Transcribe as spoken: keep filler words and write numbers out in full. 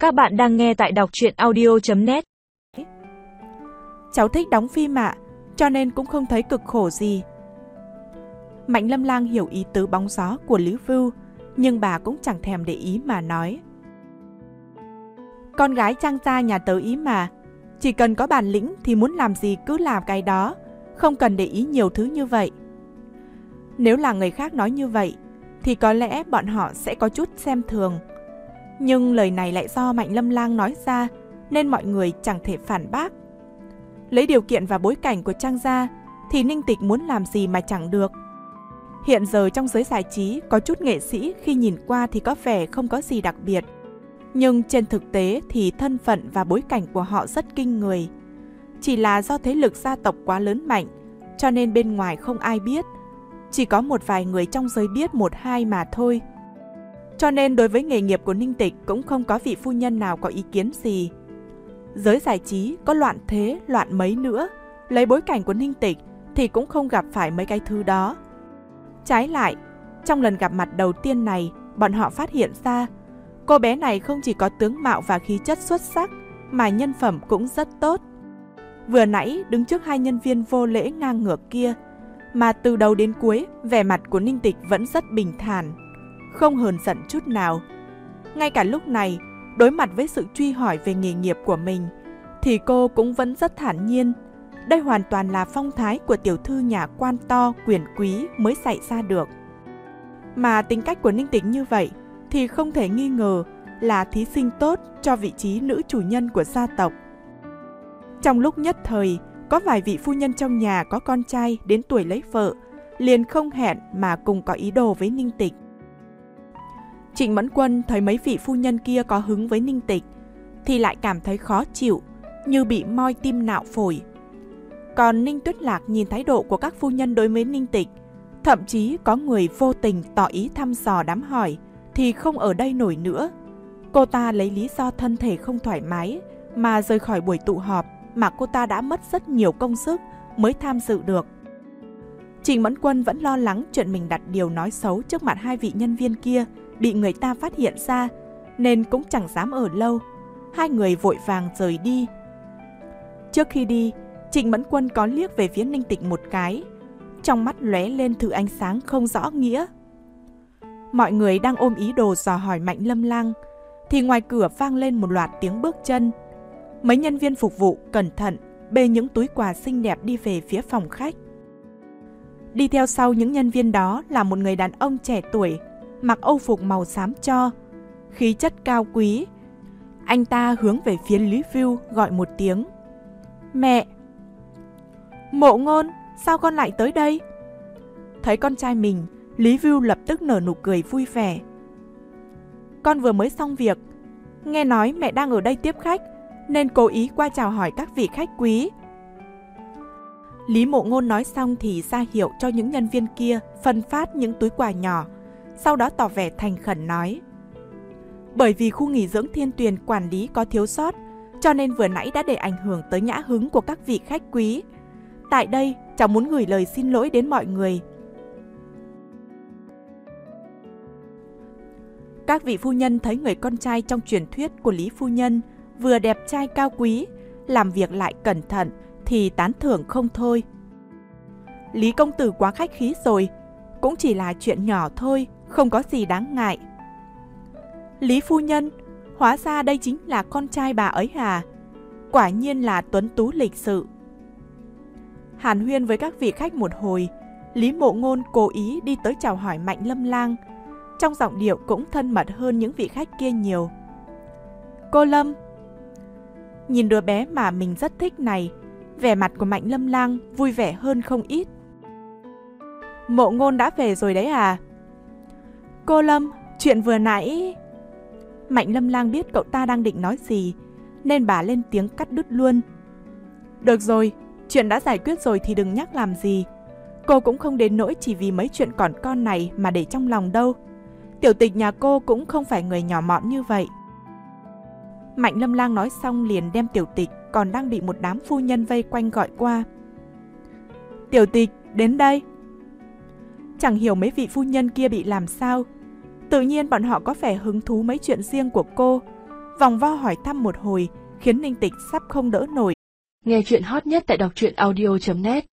Các bạn đang nghe tại đọc truyện audio chấm net. Cháu thích đóng phim ạ, cho nên cũng không thấy cực khổ gì. Mạnh Lâm Lang hiểu ý tứ bóng gió của Lý Vưu, nhưng bà cũng chẳng thèm để ý mà nói. Con gái Trang gia nhà tớ ý mà, chỉ cần có bản lĩnh thì muốn làm gì cứ làm cái đó, không cần để ý nhiều thứ như vậy. Nếu là người khác nói như vậy, thì có lẽ bọn họ sẽ có chút xem thường. Nhưng lời này lại do Mạnh Lâm Lang nói ra, nên mọi người chẳng thể phản bác. Lấy điều kiện và bối cảnh của Trang gia, thì Ninh Tịch muốn làm gì mà chẳng được. Hiện giờ trong giới giải trí, có chút nghệ sĩ khi nhìn qua thì có vẻ không có gì đặc biệt. Nhưng trên thực tế thì thân phận và bối cảnh của họ rất kinh người. Chỉ là do thế lực gia tộc quá lớn mạnh, cho nên bên ngoài không ai biết. Chỉ có một vài người trong giới biết một hai mà thôi. Cho nên đối với nghề nghiệp của Ninh Tịch cũng không có vị phu nhân nào có ý kiến gì. Giới giải trí có loạn thế, loạn mấy nữa, lấy bối cảnh của Ninh Tịch thì cũng không gặp phải mấy cái thứ đó. Trái lại, trong lần gặp mặt đầu tiên này, bọn họ phát hiện ra cô bé này không chỉ có tướng mạo và khí chất xuất sắc, mà nhân phẩm cũng rất tốt. Vừa nãy đứng trước hai nhân viên vô lễ ngang ngược kia, mà từ đầu đến cuối, vẻ mặt của Ninh Tịch vẫn rất bình thản, không hờn giận chút nào. Ngay cả lúc này, đối mặt với sự truy hỏi về nghề nghiệp của mình, thì cô cũng vẫn rất thản nhiên. Đây hoàn toàn là phong thái của tiểu thư nhà quan to, quyền quý mới xảy ra được. Mà tính cách của Ninh Tịch như vậy, thì không thể nghi ngờ là thí sinh tốt cho vị trí nữ chủ nhân của gia tộc. Trong lúc nhất thời, có vài vị phu nhân trong nhà có con trai đến tuổi lấy vợ, liền không hẹn mà cùng có ý đồ với Ninh Tịch. Trịnh Mẫn Quân thấy mấy vị phu nhân kia có hứng với Ninh Tịch, thì lại cảm thấy khó chịu, như bị moi tim nạo phổi. Còn Ninh Tuyết Lạc nhìn thái độ của các phu nhân đối với Ninh Tịch, thậm chí có người vô tình tỏ ý thăm dò đám hỏi, thì không ở đây nổi nữa. Cô ta lấy lý do thân thể không thoải mái mà rời khỏi buổi tụ họp mà cô ta đã mất rất nhiều công sức mới tham dự được. Trịnh Mẫn Quân vẫn lo lắng chuyện mình đặt điều nói xấu trước mặt hai vị nhân viên kia bị người ta phát hiện ra, nên cũng chẳng dám ở lâu. Hai người vội vàng rời đi. Trước khi đi, Trịnh Mẫn Quân có liếc về phía Ninh Tịch một cái, trong mắt lóe lên thứ ánh sáng không rõ nghĩa. Mọi người đang ôm ý đồ dò hỏi Mạnh Lâm Lang, thì ngoài cửa vang lên một loạt tiếng bước chân. Mấy nhân viên phục vụ cẩn thận bê những túi quà xinh đẹp đi về phía phòng khách. Đi theo sau những nhân viên đó là một người đàn ông trẻ tuổi, mặc âu phục màu xám tro, khí chất cao quý. Anh ta hướng về phía Lý Vưu gọi một tiếng. Mẹ! Mộ Ngôn, sao con lại tới đây? Thấy con trai mình, Lý Vưu lập tức nở nụ cười vui vẻ. Con vừa mới xong việc, nghe nói mẹ đang ở đây tiếp khách, nên cố ý qua chào hỏi các vị khách quý. Lý Mộ Ngôn nói xong thì ra hiệu cho những nhân viên kia phân phát những túi quà nhỏ, sau đó tỏ vẻ thành khẩn nói. Bởi vì khu nghỉ dưỡng Thiên Tuyền quản lý có thiếu sót, cho nên vừa nãy đã để ảnh hưởng tới nhã hứng của các vị khách quý. Tại đây, cháu muốn gửi lời xin lỗi đến mọi người. Các vị phu nhân thấy người con trai trong truyền thuyết của Lý phu nhân vừa đẹp trai cao quý, làm việc lại cẩn thận, thì tán thưởng không thôi. Lý công tử quá khách khí rồi, cũng chỉ là chuyện nhỏ thôi, không có gì đáng ngại. Lý phu nhân, hóa ra đây chính là con trai bà ấy à? Quả nhiên là tuấn tú lịch sự. Hàn huyên với các vị khách một hồi, Lý Mộ Ngôn cố ý đi tới chào hỏi Mạnh Lâm Lang, trong giọng điệu cũng thân mật hơn những vị khách kia nhiều. Cô Lâm! Nhìn đứa bé mà mình rất thích này, vẻ mặt của Mạnh Lâm Lang vui vẻ hơn không ít. Mộ Ngôn đã về rồi đấy à? Cô Lâm, chuyện vừa nãy... Mạnh Lâm Lang biết cậu ta đang định nói gì, nên bà lên tiếng cắt đứt luôn. Được rồi, chuyện đã giải quyết rồi thì đừng nhắc làm gì. Cô cũng không đến nỗi chỉ vì mấy chuyện còn con này mà để trong lòng đâu. Tiểu Tịch nhà cô cũng không phải người nhỏ mọn như vậy. Mạnh Lâm Lang nói xong liền đem Tiểu Tịch còn đang bị một đám phu nhân vây quanh gọi qua. Tiểu Tịch, đến đây. Chẳng hiểu mấy vị phu nhân kia bị làm sao, tự nhiên bọn họ có vẻ hứng thú mấy chuyện riêng của cô, Vòng vo hỏi thăm một hồi khiến Ninh Tịch sắp không đỡ nổi. Nghe chuyện hot nhất tại đọc truyện audio chấm net